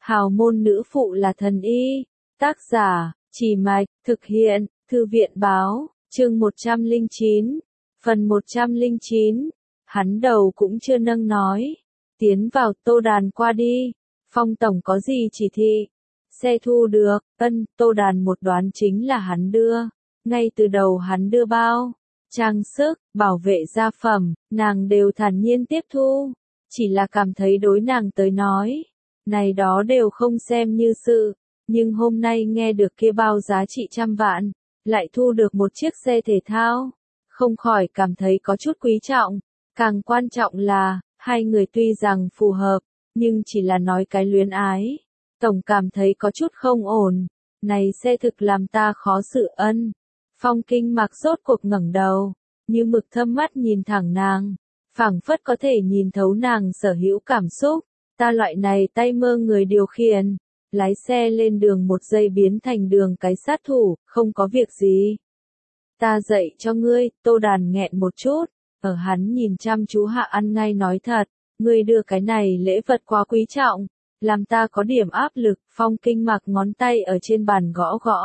Hào môn nữ phụ là thần y. Tác giả, Chỉ Mạch, thực hiện, Thư viện báo, chương 109, phần 109. Hắn đầu cũng chưa nâng nói. Tiến vào, Tô Đàn qua đi. Phong tổng có gì chỉ thị? Xe thu được, Tô Đàn một đoán chính là hắn đưa. Ngay từ đầu hắn đưa bao, trang sức, bảo vệ gia phẩm, nàng đều thản nhiên tiếp thu. Chỉ là cảm thấy đối nàng tới nói, này đó đều không xem như sự. Nhưng hôm nay nghe được kia bao giá trị trăm vạn, lại thu được một chiếc xe thể thao. Không khỏi cảm thấy có chút quý trọng. Càng quan trọng là, hai người tuy rằng phù hợp, nhưng chỉ là nói cái luyến ái. Tổng cảm thấy có chút không ổn. Này xe thực làm ta khó xử ân. Phong Kinh Mặc rốt cuộc ngẩng đầu, như mực thâm mắt nhìn thẳng nàng, phảng phất có thể nhìn thấu nàng sở hữu cảm xúc. Ta loại này tay mơ người điều khiển, lái xe lên đường một giây biến thành đường cái sát thủ, không có việc gì. Ta dạy cho ngươi, Tô Đàn nghẹn một chút, ở hắn nhìn chăm chú hạ ăn ngay nói thật, ngươi đưa cái này lễ vật quá quý trọng, làm ta có điểm áp lực. Phong Kinh Mặc ngón tay ở trên bàn gõ gõ.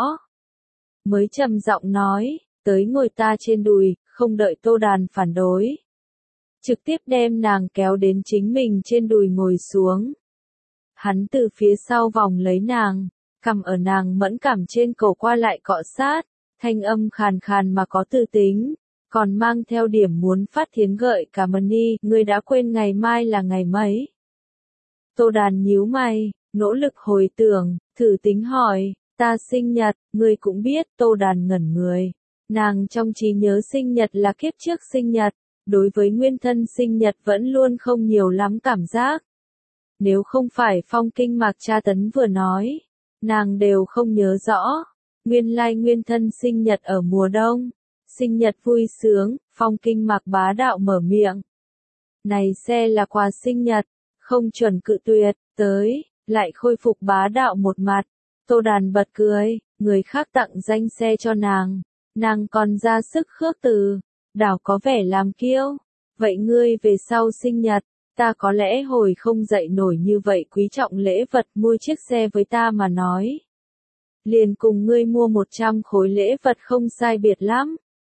Mới trầm giọng nói, tới ngồi ta trên đùi, không đợi Tô Đàn phản đối. Trực tiếp đem nàng kéo đến chính mình trên đùi ngồi xuống. Hắn từ phía sau vòng lấy nàng, cầm ở nàng mẫn cảm trên cổ qua lại cọ sát, thanh âm khàn khàn mà có tư tính, còn mang theo điểm muốn phát thiến gợi cảm ơn đi, ngươi đã quên ngày mai là ngày mấy. Tô Đàn nhíu mày, nỗ lực hồi tưởng, thử tính hỏi, ta sinh nhật, ngươi cũng biết. Tô Đàn ngẩn người, nàng trong trí nhớ sinh nhật là kiếp trước sinh nhật, đối với nguyên thân sinh nhật vẫn luôn không nhiều lắm cảm giác. Nếu không phải Phong Kinh Mặc tra tấn vừa nói, nàng đều không nhớ rõ. Nguyên lai nguyên thân sinh nhật ở mùa đông, sinh nhật vui sướng. Phong Kinh Mặc bá đạo mở miệng. Này xe là quà sinh nhật, không chuẩn cự tuyệt, tới, lại khôi phục bá đạo một mặt. Tô Đàn bật cười, người khác tặng danh xe cho nàng còn ra sức khước từ, đảo có vẻ làm kiêu. Vậy ngươi về sau sinh nhật, ta có lẽ hồi không dậy nổi như vậy quý trọng lễ vật. Mua chiếc xe với ta mà nói, liền cùng ngươi mua 100 khối lễ vật không sai biệt lắm.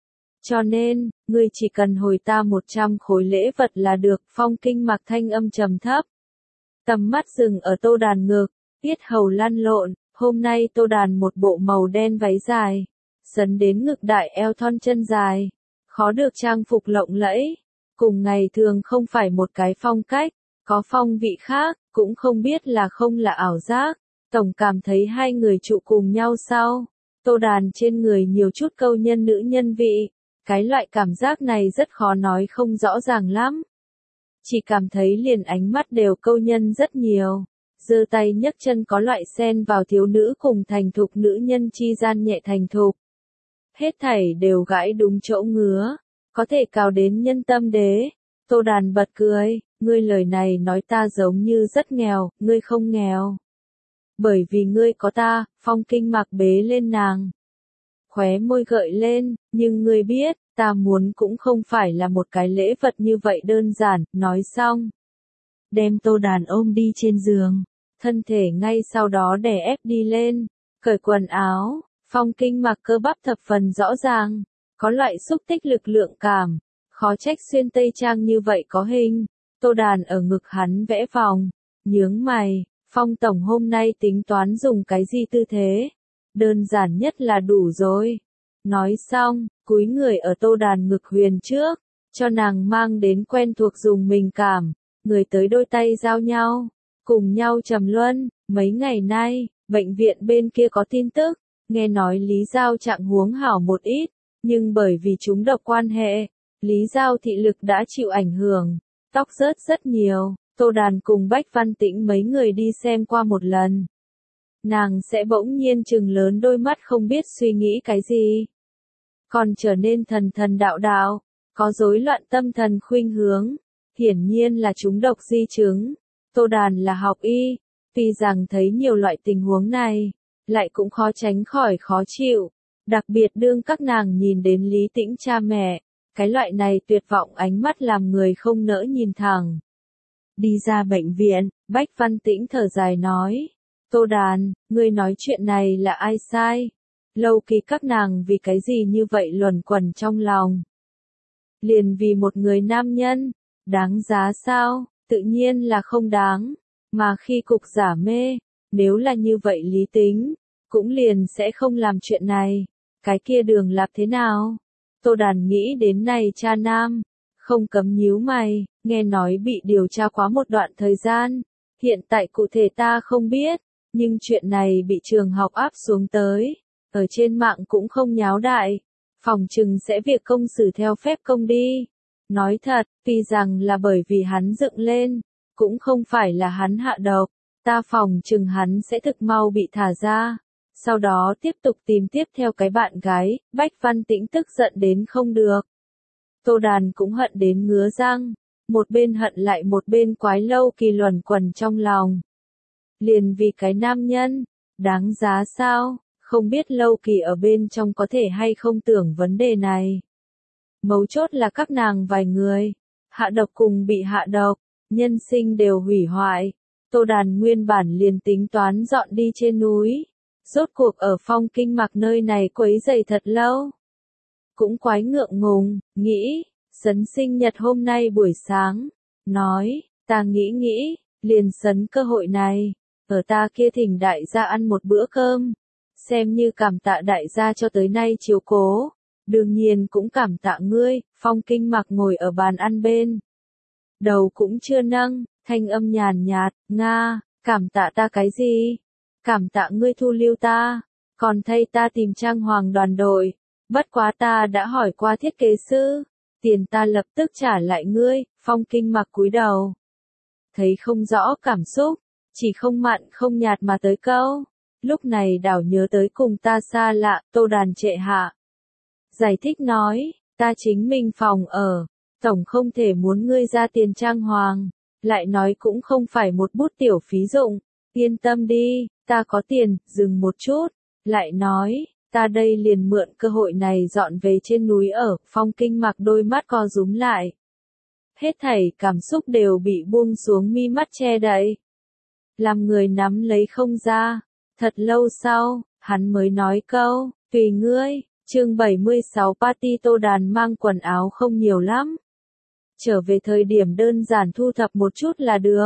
Cho nên, ngươi chỉ cần hồi ta 100 khối lễ vật là được. Phong Kinh Mặc thanh âm trầm thấp, tầm mắt dừng ở Tô Đàn ngực, yết hầu lăn lộn. Hôm nay Tô Đàn một bộ màu đen váy dài, sấn đến ngực đại eo thon chân dài, khó được trang phục lộng lẫy, cùng ngày thường không phải một cái phong cách, có phong vị khác, cũng không biết là không là ảo giác. Tổng cảm thấy hai người trụ cùng nhau sau, Tô Đàn trên người nhiều chút câu nhân nữ nhân vị, cái loại cảm giác này rất khó nói không rõ ràng lắm. Chỉ cảm thấy liền ánh mắt đều câu nhân rất nhiều. Giơ tay nhấc chân có loại xen vào thiếu nữ cùng thành thục nữ nhân chi gian nhẹ thành thục. Hết thảy đều gãi đúng chỗ ngứa, có thể cào đến nhân tâm đế. Tô Đàn bật cười, ngươi lời này nói ta giống như rất nghèo, ngươi không nghèo. Bởi vì ngươi có ta. Phong Kinh Mặc bế lên nàng, khóe môi gợi lên, nhưng ngươi biết, ta muốn cũng không phải là một cái lễ vật như vậy đơn giản. Nói xong, đem Tô Đàn ôm đi trên giường, thân thể ngay sau đó đè ép đi lên, cởi quần áo. Phong Kinh Mặc cơ bắp thập phần rõ ràng, có loại xúc tích lực lượng cảm, khó trách xuyên tây trang như vậy có hình. Tô Đàn ở ngực hắn vẽ vòng, nhướng mày, Phong tổng hôm nay tính toán dùng cái gì tư thế? Đơn giản nhất là đủ rồi. Nói xong, cúi người ở Tô Đàn ngực huyền trước, cho nàng mang đến quen thuộc dùng mình cảm, người tới đôi tay giao nhau, cùng nhau trầm luân. Mấy ngày nay, bệnh viện bên kia có tin tức, nghe nói Lý Giao trạng huống hảo một ít, nhưng bởi vì trúng độc quan hệ, Lý Giao thị lực đã chịu ảnh hưởng, tóc rớt rất nhiều. Tô Đàn cùng Bách Văn Tĩnh mấy người đi xem qua một lần. Nàng sẽ bỗng nhiên trừng lớn đôi mắt không biết suy nghĩ cái gì. Còn trở nên thần thần đạo đạo, có rối loạn tâm thần khuynh hướng. Hiển nhiên là trúng độc di chứng. Tô Đàn là học y, tuy rằng thấy nhiều loại tình huống này, lại cũng khó tránh khỏi khó chịu. Đặc biệt đương các nàng nhìn đến Lý Tĩnh cha mẹ, cái loại này tuyệt vọng ánh mắt làm người không nỡ nhìn thẳng. Đi ra bệnh viện, Bách Văn Tĩnh thở dài nói. Tô Đàn, ngươi nói chuyện này là ai sai? Lâu Kỳ các nàng vì cái gì như vậy luẩn quẩn trong lòng? Liền vì một người nam nhân, đáng giá sao? Tự nhiên là không đáng. Mà khi cục giả mê, nếu là như vậy lý tính, cũng liền sẽ không làm chuyện này. Cái kia Đường Lạc thế nào? Tô Đàn nghĩ đến này cha nam, không cấm nhíu mày, nghe nói bị điều tra quá một đoạn thời gian. Hiện tại cụ thể ta không biết, nhưng chuyện này bị trường học áp xuống tới. Ở trên mạng cũng không nháo đại, phòng trừng sẽ việc công xử theo phép công đi. Nói thật, tuy rằng là bởi vì hắn dựng lên, cũng không phải là hắn hạ độc, ta phòng trừng hắn sẽ thực mau bị thả ra. Sau đó tiếp tục tìm tiếp theo cái bạn gái, Bách Văn Tĩnh tức giận đến không được. Tô Đàn cũng hận đến ngứa răng, một bên hận lại một bên quái Lâu Kỳ luẩn quẩn trong lòng. Liền vì cái nam nhân, đáng giá sao? Không biết Lâu Kỳ ở bên trong có thể hay không tưởng vấn đề này. Mấu chốt là các nàng vài người, hạ độc cùng bị hạ độc, nhân sinh đều hủy hoại. Tô Đàn nguyên bản liền tính toán dọn đi trên núi. Rốt cuộc ở Phong Kinh Mạc nơi này quấy rầy thật lâu. Cũng quái ngượng ngùng, nghĩ, Sấn sinh nhật hôm nay buổi sáng, nói, ta nghĩ, liền sấn cơ hội này, ở ta kia thỉnh đại gia ăn một bữa cơm. Xem như cảm tạ đại gia cho tới nay chiếu cố, đương nhiên cũng cảm tạ ngươi. Phong Kinh Mạc ngồi ở bàn ăn bên. Đầu cũng chưa nâng, thanh âm nhàn nhạt, Nga, cảm tạ ta cái gì? Cảm tạ ngươi thu lưu ta, còn thay ta tìm trang hoàng đoàn đội. Bất quá ta đã hỏi qua thiết kế sư, tiền ta lập tức trả lại ngươi. Phong Kinh Mạc cúi đầu. Thấy không rõ cảm xúc, chỉ không mặn không nhạt mà tới câu. Lúc này đảo nhớ tới cùng ta xa lạ, Tô Đàn trệ hạ. Giải thích nói, ta chính mình phòng ở, tổng không thể muốn ngươi ra tiền trang hoàng, lại nói cũng không phải một bút tiểu phí dụng, yên tâm đi, ta có tiền. Dừng một chút, lại nói, ta đây liền mượn cơ hội này dọn về trên núi ở. Phong Kinh Mạc đôi mắt co rúm lại. Hết thảy cảm xúc đều bị buông xuống, mi mắt che đậy. Làm người nắm lấy không ra. Thật lâu sau, hắn mới nói câu, tùy ngươi. Chương 76 Party. Tô Đàn mang quần áo không nhiều lắm. Trở về thời điểm đơn giản thu thập một chút là được.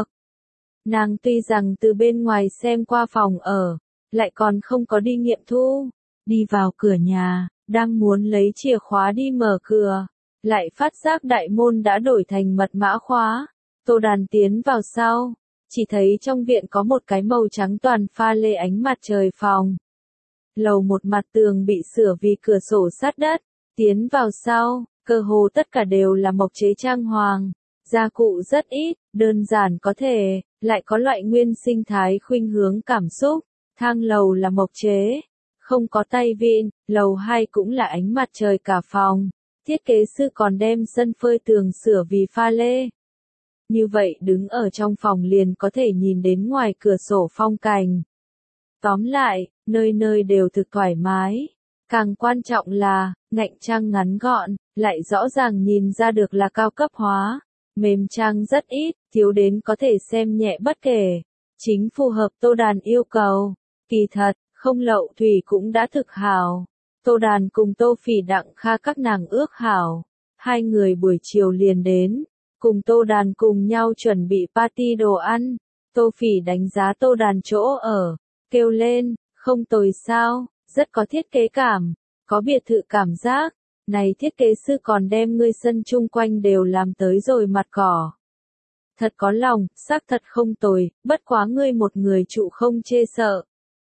Nàng tuy rằng từ bên ngoài xem qua phòng ở, lại còn không có đi nghiệm thu. Đi vào cửa nhà, đang muốn lấy chìa khóa đi mở cửa, lại phát giác đại môn đã đổi thành mật mã khóa. Tô Đàn tiến vào sau, chỉ thấy trong viện có một cái màu trắng toàn pha lê ánh mặt trời phòng. Lầu một mặt tường bị sửa vì cửa sổ sát đất. Tiến vào sau, cơ hồ tất cả đều là mộc chế trang hoàng. Gia cụ rất ít, đơn giản có thể, lại có loại nguyên sinh thái khuynh hướng cảm xúc. Thang lầu là mộc chế, không có tay vịn. Lầu 2 cũng là ánh mặt trời cả phòng. Thiết kế sư còn đem sân phơi tường sửa vì pha lê. Như vậy đứng ở trong phòng liền có thể nhìn đến ngoài cửa sổ phong cảnh. Tóm lại, nơi nơi đều thực thoải mái. Càng quan trọng là, ngạnh trang ngắn gọn, lại rõ ràng nhìn ra được là cao cấp hóa. Mềm trang rất ít, thiếu đến có thể xem nhẹ bất kể. Chính phù hợp Tô Đàn yêu cầu. Kỳ thật, không lậu thủy cũng đã thực hảo. Tô Đàn cùng Tô Phỉ Đặng Kha các nàng ước hảo. Hai người buổi chiều liền đến, cùng Tô Đàn cùng nhau chuẩn bị party đồ ăn. Tô Phỉ đánh giá Tô Đàn chỗ ở, kêu lên, không tồi sao, rất có thiết kế cảm, có biệt thự cảm giác. Này thiết kế sư còn đem ngươi sân chung quanh đều làm tới rồi mặt cỏ. Thật có lòng, xác thật không tồi, bất quá ngươi một người trụ không chê sợ.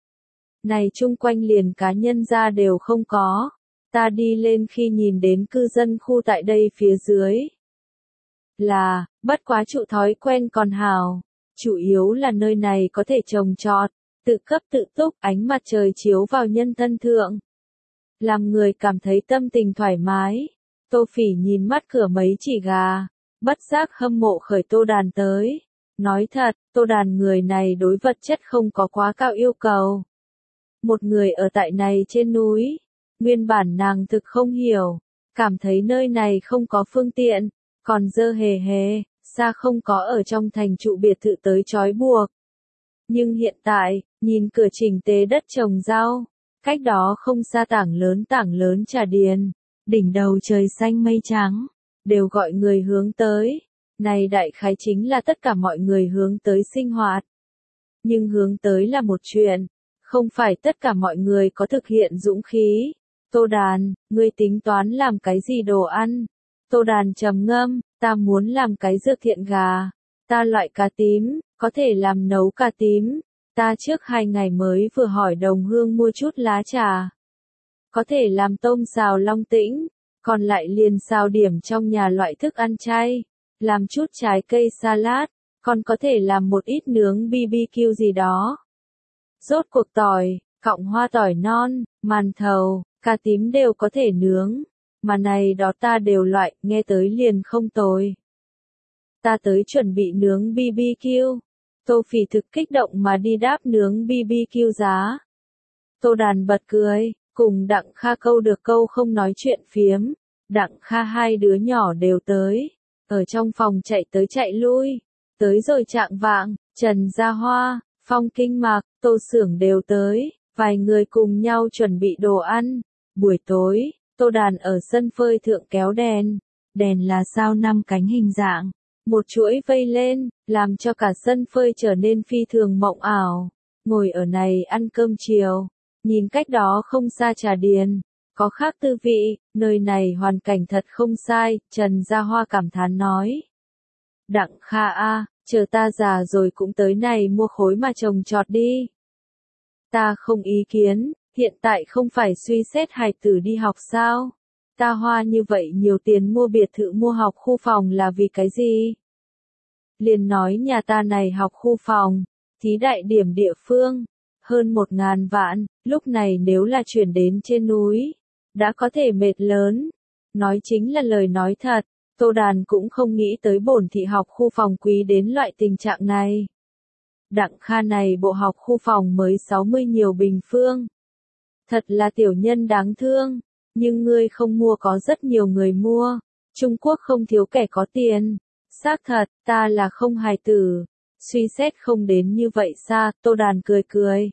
Này chung quanh liền cá nhân ra đều không có. Ta đi lên khi nhìn đến cư dân khu tại đây phía dưới. Là, bất quá trụ thói quen còn hào. Chủ yếu là nơi này có thể trồng trọt, tự cấp tự túc, ánh mặt trời chiếu vào nhân thân thượng. Làm người cảm thấy tâm tình thoải mái. Tô Phỉ nhìn mắt cửa mấy chỉ gà, bất giác hâm mộ khởi Tô Đàn tới. Nói thật, Tô Đàn người này đối vật chất không có quá cao yêu cầu. Một người ở tại này trên núi, nguyên bản nàng thực không hiểu, cảm thấy nơi này không có phương tiện, còn dơ hề hề, xa không có ở trong thành trụ biệt thự tới trói buộc. Nhưng hiện tại, nhìn cửa chỉnh tề đất trồng rau, cách đó không xa tảng lớn trà điền, đỉnh đầu trời xanh mây trắng, đều gọi người hướng tới. Này đại khái chính là tất cả mọi người hướng tới sinh hoạt. Nhưng hướng tới là một chuyện, không phải tất cả mọi người có thực hiện dũng khí. Tô Đàn, ngươi tính toán làm cái gì đồ ăn? Tô Đàn trầm ngâm, ta muốn làm cái dược thiện gà. Ta loại cà tím, có thể làm nấu cà tím. Ta trước 2 ngày mới vừa hỏi Đồng Hương mua chút lá trà. Có thể làm tôm xào Long Tĩnh, còn lại liền xào điểm trong nhà loại thức ăn chay. Làm chút trái cây salad, còn có thể làm một ít nướng BBQ gì đó. Rốt cuộc tỏi, cọng hoa tỏi non, màn thầu, cà tím đều có thể nướng. Mà này đó ta đều loại, nghe tới liền không tồi. Ta tới chuẩn bị nướng BBQ. Tô Phỉ thực kích động mà đi đáp nướng BBQ giá. Tô Đàn bật cười, cùng Đặng Kha câu được câu không nói chuyện phiếm. Đặng Kha hai đứa nhỏ đều tới. Ở trong phòng chạy tới chạy lui. Tới rồi trạng vạng, Trần Gia Hoa, Phong Kinh Mạc, Tô Xưởng đều tới. Vài người cùng nhau chuẩn bị đồ ăn. Buổi tối, Tô Đàn ở sân phơi thượng kéo đèn. Đèn là sao 5 cánh hình dạng. Một chuỗi vây lên, làm cho cả sân phơi trở nên phi thường mộng ảo. Ngồi ở này ăn cơm chiều, nhìn cách đó không xa trà điền, có khác tư vị, nơi này hoàn cảnh thật không sai, Trần Gia Hoa cảm thán nói. Đặng Kha a, chờ ta già rồi cũng tới này mua khối mà trồng trọt đi. Ta không ý kiến, hiện tại không phải suy xét hài tử đi học sao? Ta hoa như vậy nhiều tiền mua biệt thự mua học khu phòng là vì cái gì? Liền nói nhà ta này học khu phòng, thí đại điểm địa phương, hơn 1.000 vạn, lúc này nếu là chuyển đến trên núi, đã có thể mệt lớn. Nói chính là lời nói thật, Tô Đàn cũng không nghĩ tới bổn thị học khu phòng quý đến loại tình trạng này. Đặng Kha này bộ học khu phòng mới 60 nhiều bình phương. Thật là tiểu nhân đáng thương, nhưng ngươi không mua có rất nhiều người mua. Trung Quốc không thiếu kẻ có tiền. Xác thật, ta là không hài tử. Suy xét không đến như vậy xa, Tô Đàn cười cười.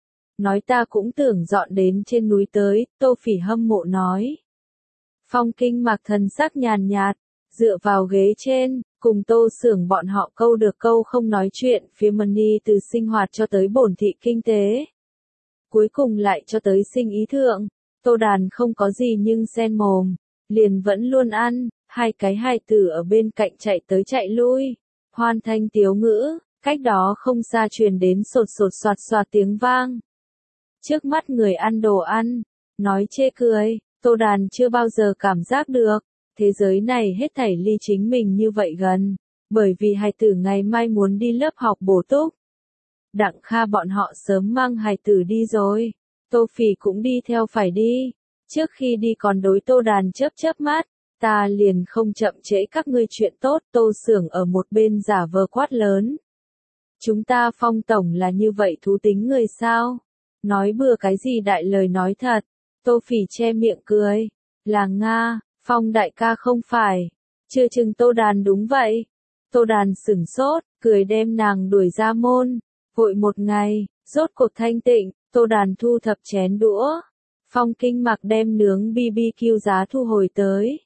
Nói ta cũng tưởng dọn đến trên núi tới, Tô Phỉ hâm mộ nói. Phong Kinh Mạc thần sắc nhàn nhạt, dựa vào ghế trên, cùng Tô Xưởng bọn họ câu được câu không nói chuyện, phía money từ sinh hoạt cho tới bổn thị kinh tế. Cuối cùng lại cho tới sinh ý thượng, Tô Đàn không có gì nhưng sen mồm, liền vẫn luôn ăn, hai cái hài tử ở bên cạnh chạy tới chạy lui, hoan thanh tiếu ngữ, cách đó không xa truyền đến sột sột soạt soạt tiếng vang. Trước mắt người ăn đồ ăn, nói chê cười, Tô Đàn chưa bao giờ cảm giác được, thế giới này hết thảy ly chính mình như vậy gần, bởi vì hài tử ngày mai muốn đi lớp học bổ túc. Đặng Kha bọn họ sớm mang hài tử đi rồi, Tô Phỉ cũng đi theo phải đi, trước khi đi còn đối Tô Đàn chớp chớp mắt, ta liền không chậm trễ các ngươi chuyện tốt. Tô Xưởng ở một bên giả vờ quát lớn. Chúng ta Phong tổng là như vậy thú tính người sao? Nói bừa cái gì đại lời nói thật. Tô Phỉ che miệng cười. Là Nga, Phong đại ca không phải. Chưa chừng Tô Đàn đúng vậy. Tô Đàn sửng sốt, cười đem nàng đuổi ra môn. Vội một ngày, rốt cuộc thanh tịnh, Tô Đàn thu thập chén đũa. Phong Kinh Mạc đem nướng BBQ giá thu hồi tới.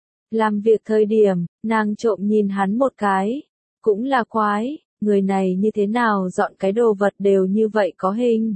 Làm việc thời điểm, nàng trộm nhìn hắn một cái. Cũng là quái, người này như thế nào dọn cái đồ vật đều như vậy có hình.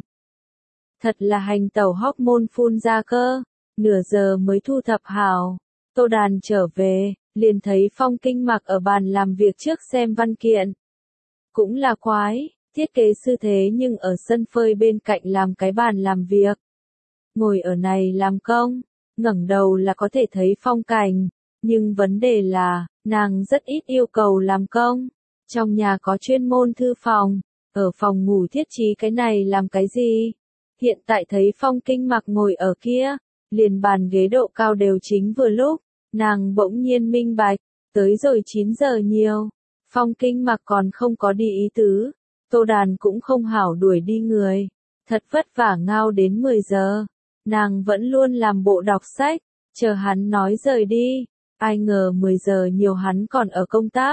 Thật là hành tẩu hormone phun ra cơ. Nửa giờ mới thu thập hảo. Tô Đàn trở về, liền thấy Phong Kinh Mạc ở bàn làm việc trước xem văn kiện. Cũng là quái, thiết kế sư thế nhưng ở sân phơi bên cạnh làm cái bàn làm việc. Ngồi ở này làm công, ngẩng đầu là có thể thấy phong cảnh. Nhưng vấn đề là, nàng rất ít yêu cầu làm công. Trong nhà có chuyên môn thư phòng, ở phòng ngủ thiết trí cái này làm cái gì? Hiện tại thấy Phong Kinh Mạc ngồi ở kia, liền bàn ghế độ cao đều chính vừa lúc, nàng bỗng nhiên minh bạch, tới rồi 9 giờ nhiều. Phong Kinh Mạc còn không có đi ý tứ, Tô Đàn cũng không hảo đuổi đi người. Thật vất vả ngao đến 10 giờ, nàng vẫn luôn làm bộ đọc sách, chờ hắn nói rời đi. Ai ngờ 10 giờ nhiều hắn còn ở công tác,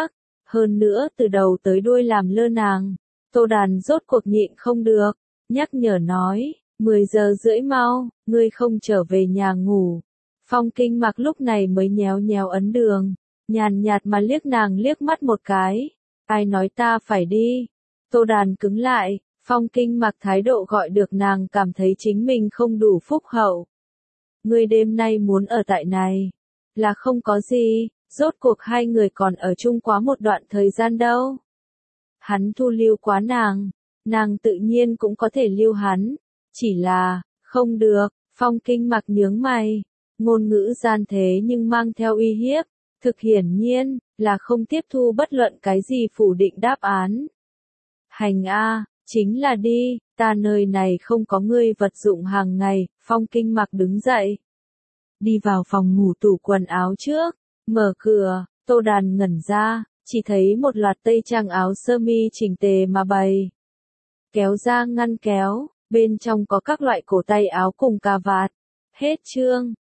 hơn nữa từ đầu tới đuôi làm lơ nàng. Tô Đàn rốt cuộc nhịn không được, nhắc nhở nói, 10 giờ rưỡi mau, ngươi không trở về nhà ngủ. Phong Kinh Mặc lúc này mới nhéo nhéo ấn đường, nhàn nhạt mà liếc nàng liếc mắt một cái. Ai nói ta phải đi? Tô Đàn cứng lại, Phong Kinh Mặc thái độ gọi được nàng cảm thấy chính mình không đủ phúc hậu. Ngươi đêm nay muốn ở tại này, là không có gì, rốt cuộc hai người còn ở chung quá một đoạn thời gian đâu. Hắn thu lưu quá nàng tự nhiên cũng có thể lưu hắn, chỉ là, không được, Phong Kinh Mặc nhướng mày, ngôn ngữ gian thế nhưng mang theo uy hiếp, thực hiển nhiên, là không tiếp thu bất luận cái gì phủ định đáp án. Hành a, chính là đi, ta nơi này không có ngươi vật dụng hàng ngày, Phong Kinh Mặc đứng dậy. Đi vào phòng ngủ tủ quần áo trước, mở cửa, Tô Đàn ngẩn ra, chỉ thấy một loạt tây trang áo sơ mi chỉnh tề mà bày. Kéo ra ngăn kéo, bên trong có các loại cổ tay áo cùng cà vạt. Hết chương.